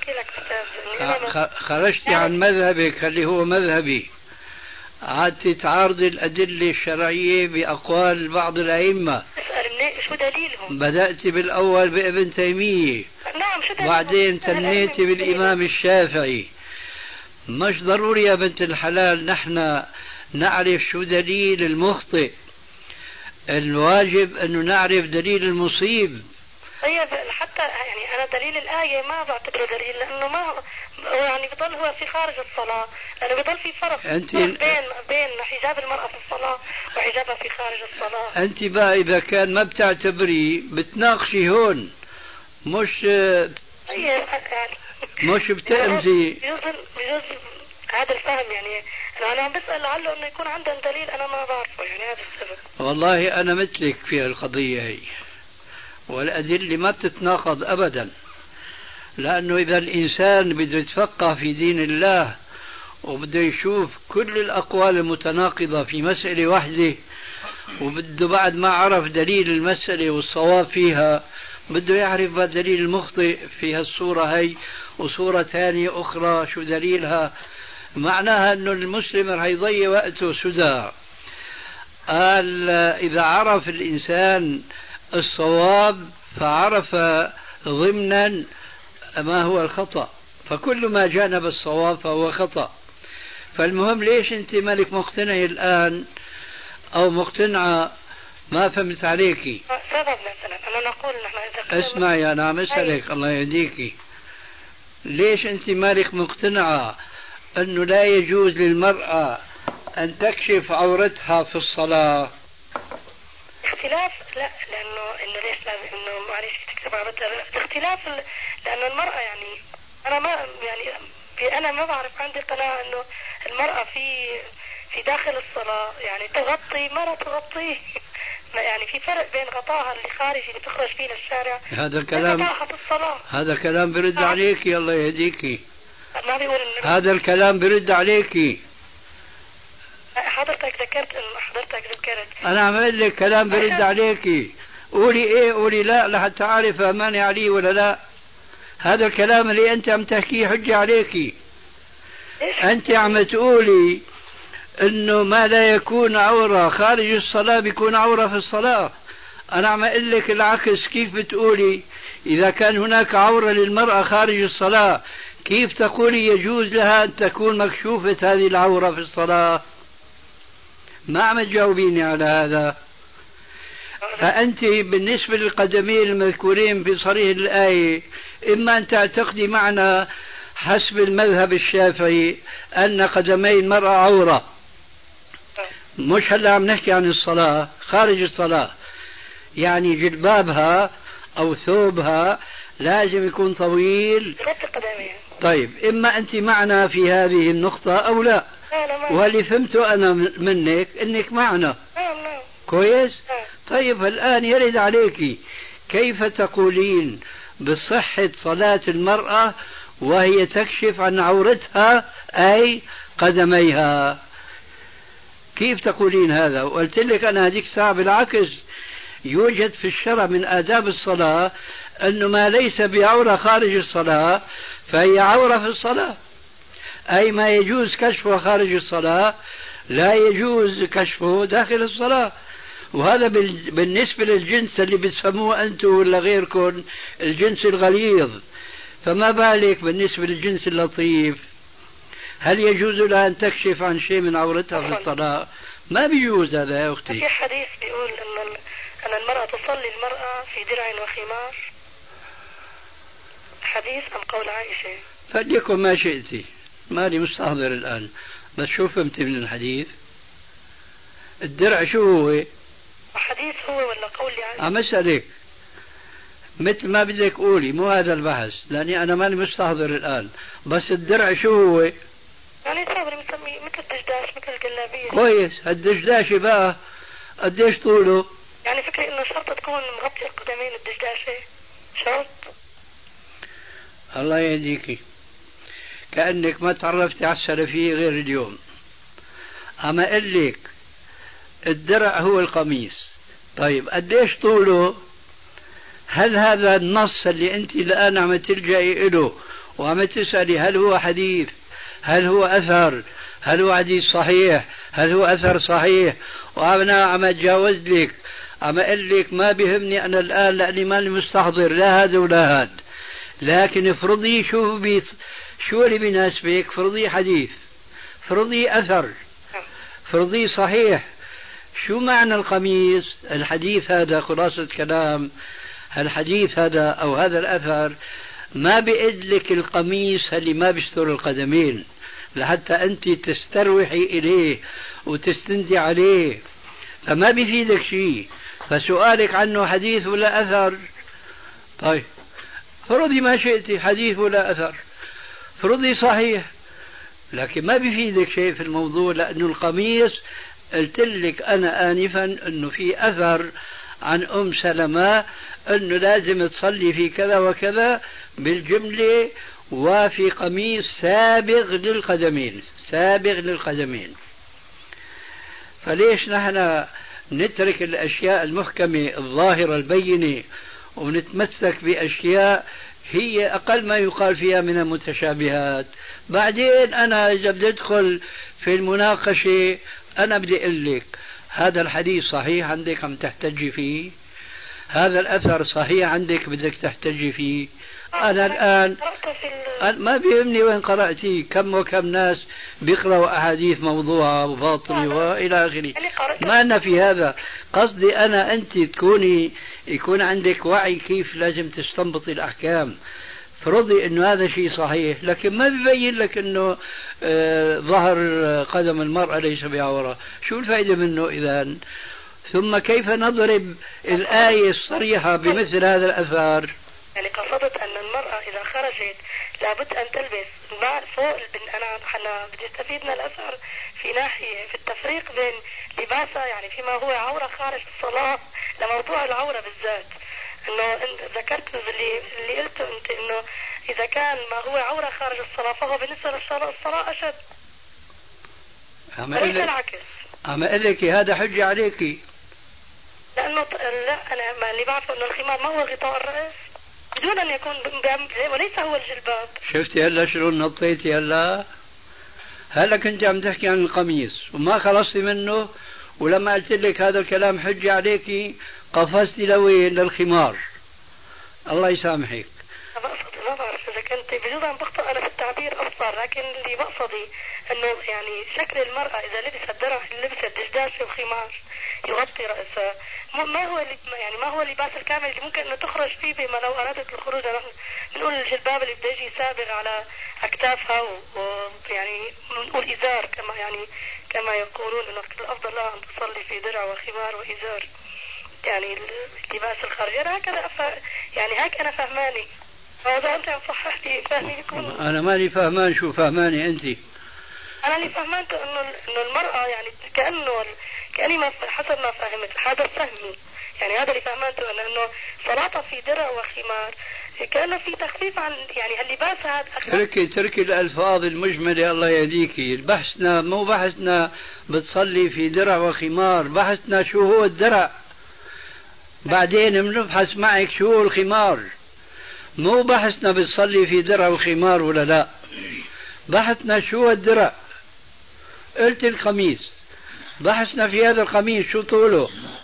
خرجتي عن مذهبك اللي هو مذهبي، عادتي تعارضي الأدلة الشرعية بأقوال بعض الأئمة. شو دليلهم؟ بدأت بالأول بابن تيمية، نعم شو دليلهم؟ بعدين تنيتي بالإمام الشافعي. مش ضروري يا بنت الحلال نحن نعرف شو دليل المخطئ، الواجب أنه نعرف دليل المصيب. طيب حتى يعني أنا دليل الآية ما بعتبره دليل، لأنه ما يعني بضل هو في خارج الصلاة، لأنه بضل في فرق بين حجاب المرأة في الصلاة وحجابها في خارج الصلاة. أنت بقى إذا كان ما بتعتبري بتناقشي هون، مش مش بتأمزي. بجوز هذا الفهم، يعني أنا عم بسأل لعله إنه يكون عندهم دليل أنا ما بعرفه، يعني هذا السبب. والله أنا مثلك في القضية هي، والأدلة ما بتتناقض أبدا، لأنه إذا الإنسان بده يتفقه في دين الله وبده يشوف كل الأقوال المتناقضة في مسألة واحدة، وبده بعد ما عرف دليل المسألة والصواب فيها بده يعرف دليل المخطئ في هالصورة هي وصورة ثانية أخرى شو دليلها، معناها أنه المسلم رح يضيع وقته سدى. قال إذا عرف الإنسان الصواب فعرف ضمنا ما هو الخطأ، فكل ما جانب الصواب فهو خطأ. فالمهم ليش أنت مالك مقتنع الآن أو مقتنعة؟ ما فهمت عليكي. سبب مثلا أنا نقول نحن اسمعي أنا عم أسألك الله يهديكي، ليش أنت مالك مقتنعة أنه لا يجوز للمرأة أن تكشف عورتها في الصلاة؟ اختلاف لا، لأنه ليش لازم إنه معلش تكشف عورتها؟ الاختلاف لأنه المرأة يعني أنا ما بعرف، عندي قناعة إنه المرأة في داخل الصلاة يعني تغطي ما لا تغطيه يعني في فرق بين غطاها اللي خارجي اللي تخرج فيه للشارع. هذا كلام برد عليكي الله يهديكي. ما بيقول هذا الكلام برد عليكي. حضرتك ذكرت أنا عم أقول لك كلام برد عليكي، قولي إيه قولي لا لحتى أعرف أماني عليه ولا لا. هذا الكلام اللي أنت عم تحكيه حجة عليكي. أنت عم تقولي إنه ما لا يكون عورة خارج الصلاة بيكون عورة في الصلاة. أنا عم أقول لك العكس. كيف بتقولي إذا كان هناك عورة للمرأة خارج الصلاة كيف تقولي يجوز لها أن تكون مكشوفة هذه العورة في الصلاة؟ ما عم تجاوبيني على هذا. فأنت بالنسبة للقدمين المذكورين في صريح الآية إما أن تعتقدي معنا حسب المذهب الشافعي أن قدمي المرأة عورة، مش هلا عم نحكي عن الصلاة، خارج الصلاة يعني جلبابها أو ثوبها لازم يكون طويل. طيب إما أنت معنا في هذه النقطة أو لا. واللي فهمته أنا منك أنك معنا. كويس. طيب الآن يرد عليك كيف تقولين بصحة صلاة المرأة وهي تكشف عن عورتها أي قدميها؟ كيف تقولين هذا؟ وقلت لك أنا هذيك الساعة بالعكس يوجد في الشرع من آداب الصلاة أنه ما ليس بعورة خارج الصلاة فهي عورة في الصلاة، أي ما يجوز كشفه خارج الصلاة لا يجوز كشفه داخل الصلاة. وهذا بالنسبة للجنس اللي بتسموه أنتم ولا غيركم الجنس الغليظ، فما بالك بالنسبة للجنس اللطيف؟ هل يجوز لها أن تكشف عن شيء من عورتها في الصلاة؟ ما بيجوز هذا يا أختي. في حديث بيقول أن المرأة تصلي المرأة في درع وخمار، حديث أم قول عائشة؟ فليكن ما شئتي، مالي مستحضر الآن، بس شو فهمتي من الحديث؟ الدرع شو هو؟ حديث هو ولا قول عائشة؟ عم أسألك مثل ما بدك قولي، مو هذا البحث، لأني أنا ماني مستحضر الآن. بس الدرع شو هو؟ يعني صابر مسميه مثل الدشداش، مثل الجلابية. كويس. الدشداشة بقى قديش طوله؟ يعني فكرة إنه شرط تكون مغطية القدمين الدشداشة، شرط. الله يهديكي، كأنك ما تعرفتي على السلفية غير اليوم. أما أقول لك الدرع هو القميص، طيب قديش طوله؟ هل هذا النص اللي أنت الآن عم تلجئي له وعم تسألي هل هو حديث، هل هو أثر، هل هو حديث صحيح، هل هو أثر صحيح، وأنا عم أتجاوز لك، عم أقول لك ما بيهمني أنا الآن لأني ماني مستحضر لا هذا ولا هذا، لكن افرضي شو اللي بيناسبك، فرضي حديث، فرضي أثر، فرضي صحيح. شو معنى القميص؟ الحديث هذا خلاصة كلام، الحديث هذا أو هذا الأثر ما بيقدلك القميص اللي ما بيستر القدمين لحتى أنت تستروحي إليه وتستندي عليه، فما بيفيدك شيء. فسؤالك عنه حديث ولا أثر؟ طيب فرضي ما شئتي، حديث ولا أثر، فرضي صحيح، لكن ما بيفيدك شيء في الموضوع، لأنه القميص قلت لك أنا آنفا أنه في أثر عن أم سلمة أنه لازم تصلي في كذا وكذا بالجملة، وفي قميص سابغ للقدمين، سابغ للقدمين. فليش نحن نترك الأشياء المحكمة الظاهرة البينة ونتمسك بأشياء هي أقل ما يقال فيها من المتشابهات؟ بعدين أنا إذا بدي أدخل في المناقشة أنا بدي أقول لك هذا الحديث صحيح عندك عم تحتجي فيه، هذا الأثر صحيح عندك بدك تحتجي فيه. أنا الآن ما بيهمني وين قرأتي، كم وكم ناس بيقرأوا أحاديث موضوعة وباطلة وإلى آخره، ما أنا في هذا قصدي. أنا أنت يكون عندك وعي كيف لازم تستنبطي الأحكام. فرضي أنه هذا شيء صحيح، لكن ما بيبين لك أنه ظهر قدم المرأة ليس بعورة، شو الفائدة منه إذن؟ ثم كيف نضرب الآية الصريحة بمثل هذا الأثار؟ يعني قصدت أن المرأة إذا خرجت لابد أن تلبس فوق أنا بدي استفيد من الأثر في ناحية في التفريق بين لباسها، يعني فيما هو عورة خارج الصلاة لموضوع العورة بالذات. انه ذكرت اللي قلته انت انه اذا كان ما هو عورة خارج الصلاة فهو بالنسبة للصلاة اشد، وليس العكس. عم اقول لك هذا حجة عليكي، لانه لا انا اللي بعرفه انه الخمار ما هو غطاء الرأس بدون ان يكون وليس هو الجلباب. شفتي هلا شلون نطيتي؟ هلا كنت عم تحكي عن القميص وما خلصتي منه، ولما قلت لك هذا الكلام حجة عليكي قفزتي لوين؟ للخمار. الله يسامحك. ما بعرف اذا كنت بجوز عم بخطئ انا في التعبير افضل، لكن اللي بقصدي انه يعني شكل المرأة اذا لبست درع، لبست دشداشة وخمار يغطي رأسها، ما هو اللباس الكامل اللي ممكن انه تخرج فيه بما لو ارادت الخروج. نحن بنقول الجلباب اللي بده يجي سابغ على اكتافها، ويعني بنقول ازار كما يقولون انه الافضل لها ان تصلي في درع وخمار وازار، يعني اللباس الخارجي. انا هكذا يعني هيك انا فهماني، فاذا انت عم صحح لي فهمي يكون. انا ماني فهمان. شو فهماني انت؟ انا اللي فهمانته انه المرأة يعني كأني ما حسب ما فهمت هذا فهمي، يعني هذا اللي فهمانته انه صلاتها في درع وخمار كأنه في تخفيف عن يعني اللباس هذا. تركي الألفاظ المجملة. الله يهديكي. بحثنا مو بحثنا بتصلي في درع وخمار، بحثنا شو هو الدرع، بعدين بنبحث معك شو هو الخمار. مو بحثنا بتصلي في درع وخمار ولا لا، بحثنا شو هو الدرع. قلت القميص، بحثنا في هذا القميص شو طوله،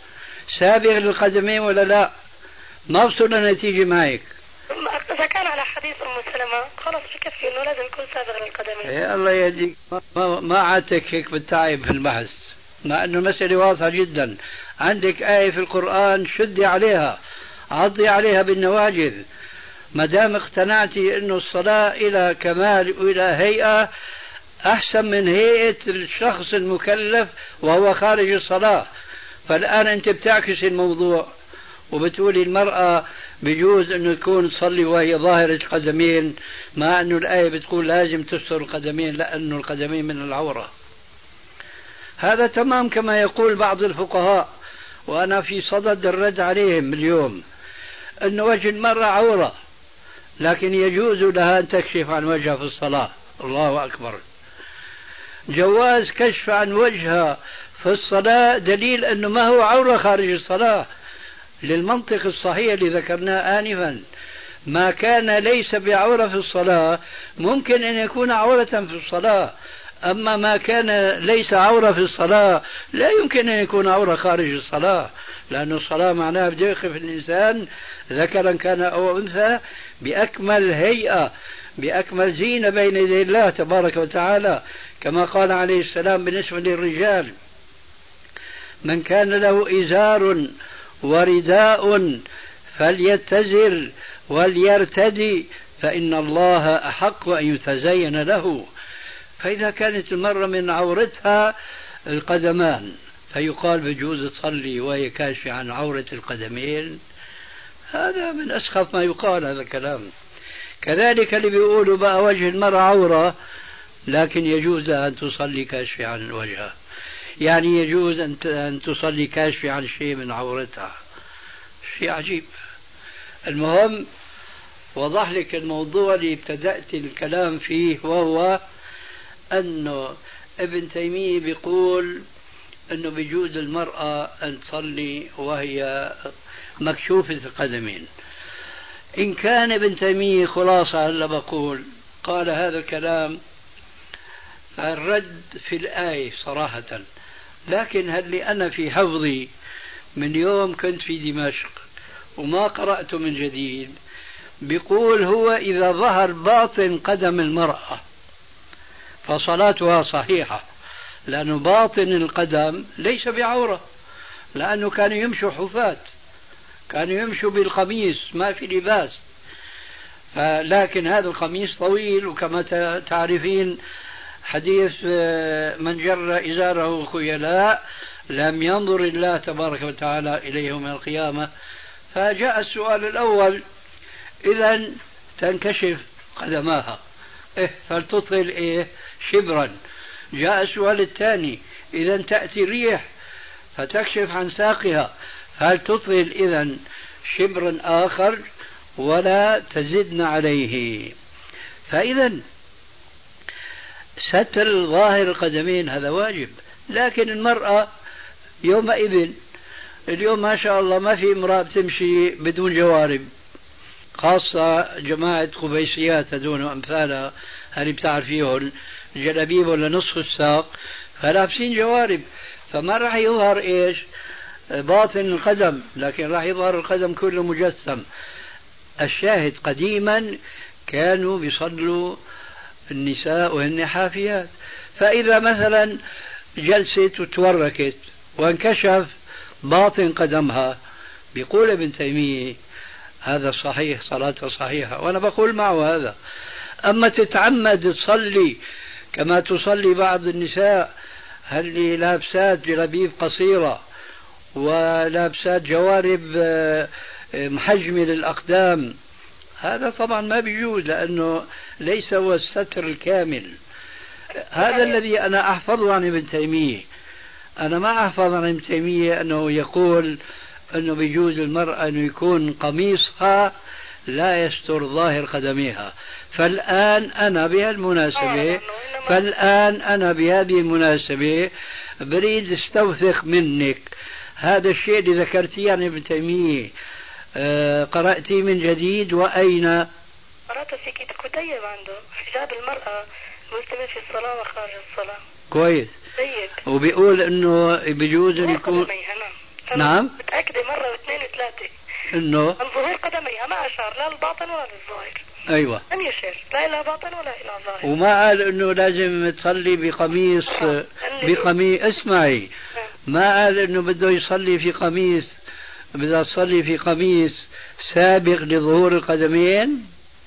سابغ للقدمين ولا لا؟ ما وصلنا نتيجة معك. إذا كان على حديث أم سلمة خلاص بكفي إنه لازم يكون سابغ للقدمين. يا الله يهديك، ما عادتك هيك بالتعب في البحث، مع أنه مسألة واضحة جدا. عندك آية في القرآن شدي عليها، عضي عليها بالنواجذ. ما دام اقتنعتي أنه الصلاة إلى كمال وإلى هيئة أحسن من هيئة الشخص المكلف وهو خارج الصلاة، فالآن أنت بتعكس الموضوع وبتقولي المرأة بجوز أنه يكون تصلي وهي ظاهرة القدمين، مع أنه الآية بتقول لازم تستر القدمين لأنه القدمين من العورة. هذا تمام كما يقول بعض الفقهاء، وأنا في صدد الرد عليهم اليوم، أن وجه المرأة عورة لكن يجوز لها أن تكشف عن وجهها في الصلاة. الله أكبر. جواز كشف عن وجهها في الصلاة دليل أنه ما هو عورة خارج الصلاة، للمنطق الصحيح اللي ذكرناه آنفا. ما كان ليس بعورة في الصلاة ممكن أن يكون عورة في الصلاة، أما ما كان ليس عورة في الصلاة لا يمكن أن يكون عورة خارج الصلاة، لأن الصلاة معناها بده يقف الإنسان ذكرا كان أو أنثى بأكمل هيئة بأكمل زينة بين يدي الله تبارك وتعالى، كما قال عليه السلام بالنسبة للرجال: من كان له إزار ورداء فليتزر وليرتدي فإن الله أحق أن يتزين له. فإذا كانت المرة من عورتها القدمان فيقال بجوز تصلي وهي كاشفة عن عورة القدمين، هذا من أسخف ما يقال هذا الكلام. كذلك اللي بيقولوا بقى وجه المرأة عورة لكن يجوز أن تصلي كاشفة عن وجهها، يعني يجوز أن تصلي كاشفة عن شيء من عورتها، شيء عجيب. المهم وضح لك الموضوع اللي ابتدأت الكلام فيه، وهو أنه ابن تيمية بيقول أنه بيجوز المرأة أن تصلي وهي مكشوفة القدمين. إن كان ابن تيمية خلاصة هلا بقول قال هذا الكلام، الرد في الآية صراحة، لكن هل لي أنا في حفظي من يوم كنت في دمشق وما قرأته من جديد، بيقول هو إذا ظهر باطن قدم المرأة فصلاتها صحيحة، لأنه باطن القدم ليس بعورة، لأنه كانوا يمشوا حفاة، كانوا يمشوا بالقميص ما في لباس، لكن هذا القميص طويل، وكما تعرفين حديث من جر إزاره خيلاء لم ينظر الله تبارك وتعالى إليه يوم القيامة. فجاء السؤال الأول: إذا تنكشف قدماها فلتطل شبرا. جاء السؤال الثاني: إذا تأتي الريح فتكشف عن ساقها، هل تطل إذا شبرا آخر ولا تزدن عليه؟ فإذا ستر ظاهر القدمين هذا واجب، لكن المرأة يومئذ اليوم ما شاء الله ما في امرأة بتمشي بدون جوارب، خاصة جماعة قبيسيات هذول وأمثالها اللي بتعرفيهم جلابيب ولا نصف الساق فلابسين جوارب، فما راح يظهر باطن القدم، لكن راح يظهر القدم كله مجسم. الشاهد قديما كانوا بيصلوا النساء وهن حافيات، فإذا مثلا جلست وتوركت وانكشف باطن قدمها بيقول ابن تيمية هذا صحيح، صلاتها صحيحة، وأنا بقول معه هذا. أما تتعمد تصلي كما تصلي بعض النساء اللي لابسات جلابيب قصيرة ولابسات جوارب محجمة للأقدام، هذا طبعا ما بيجوز، لأنه ليس هو الستر الكامل. هذا الذي أنا أحفظه عن ابن تيمية. أنا ما أحفظ عن ابن تيمية أنه يقول أنه بيجوز المرأة أنه يكون قميصها لا يستر ظاهر قدميها. فالآن أنا بهذه المناسبة بريد استوثق منك هذا الشيء اللي ذكرتيه عن ابن تيمية، قرأتي من جديد وأين؟ قرأت في كتيب عنده حجاب المرأة المسلمة في الصلاة وخارج الصلاة. كويس. جيد. وبيقول انه بيجوز ان يكون نعم متأكدة مرة واثنين وثلاثة انه من ظهور قدميها، ما أشار لا للباطن ولا للظاهر. ايوه لم يشير لا إلى باطن ولا إلى ظاهر. وما قال انه لازم تصلي بقميص اسمعي، ما قال انه بده يصلي في قميص، بدها تصلي في قميص سابق لظهور القدمين.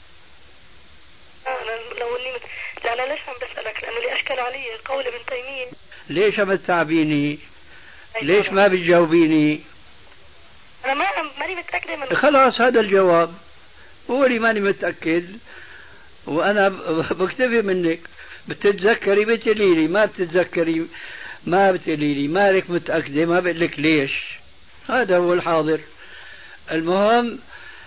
أنا ليش عم بسألك؟ لأنه اللي أشكل علي قول ابن تيمية. ليش عم تتعبيني؟ ليش ما بتجاوبيني؟ أنا ماني متأكدة من. خلاص هذا الجواب، قولي ماني متأكد وأنا بكتفي منك. بتتذكري بتقولي، ما بتتذكري ما بتقولي مالك متأكدة، ما بقول لك ليش. هذا هو الحاضر. المهم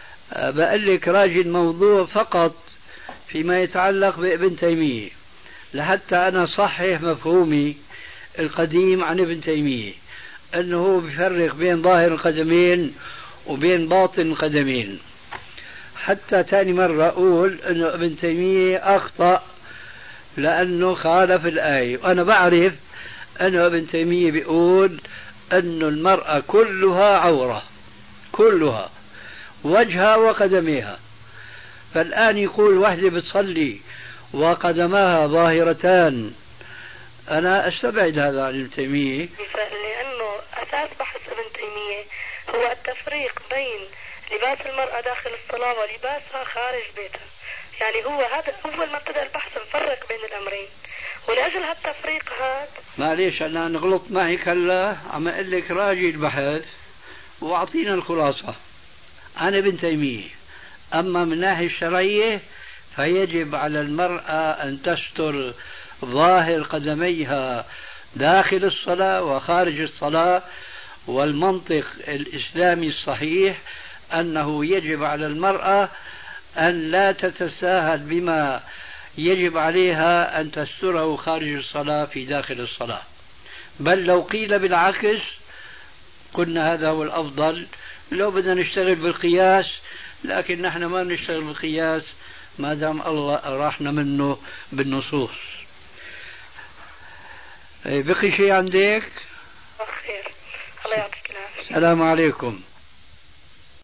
بقول لك راجي الموضوع فقط فيما يتعلق بابن تيمية لحتى أنا صحح مفهومي القديم عن ابن تيمية، أنه هو بيفرق بين ظاهر القدمين وبين باطن القدمين. حتى ثاني مرة أقول أنه ابن تيمية أخطأ لأنه خالف الآية، وأنا بعرف أنه ابن تيمية بيقول أن المرأة كلها عورة، كلها وجهها وقدميها. فالآن يقول وحدة بتصلي وقدماها ظاهرتان، أنا أستبعد هذا عن ابن تيمية. لأنه أساس بحث ابن تيمية هو التفريق بين لباس المرأة داخل الصلاة ولباسها خارج بيتها. يعني هو هذا أول ما ابتدأ البحث نفرق بين الأمرين، ولأجل هالتفريق هذا. معليش أنا نغلط معك هلا، عم أقول لك راجي البحث وأعطينا الخلاصة عن ابن تيمية. أما من الناحية الشرعية فيجب على المرأة أن تستر ظاهر قدميها داخل الصلاة وخارج الصلاة، والمنطق الإسلامي الصحيح أنه يجب على المرأة أن لا تتساهل بما يجب عليها أن تستره خارج الصلاة في داخل الصلاة. بل لو قيل بالعكس قلنا هذا هو الأفضل لو بدنا نشتغل بالقياس، لكن نحن ما نشتغل بالقياس ما دام الله راحنا منه بالنصوص. بقي شيء عندك؟ خير، الله يعطيك العافية. السلام عليكم.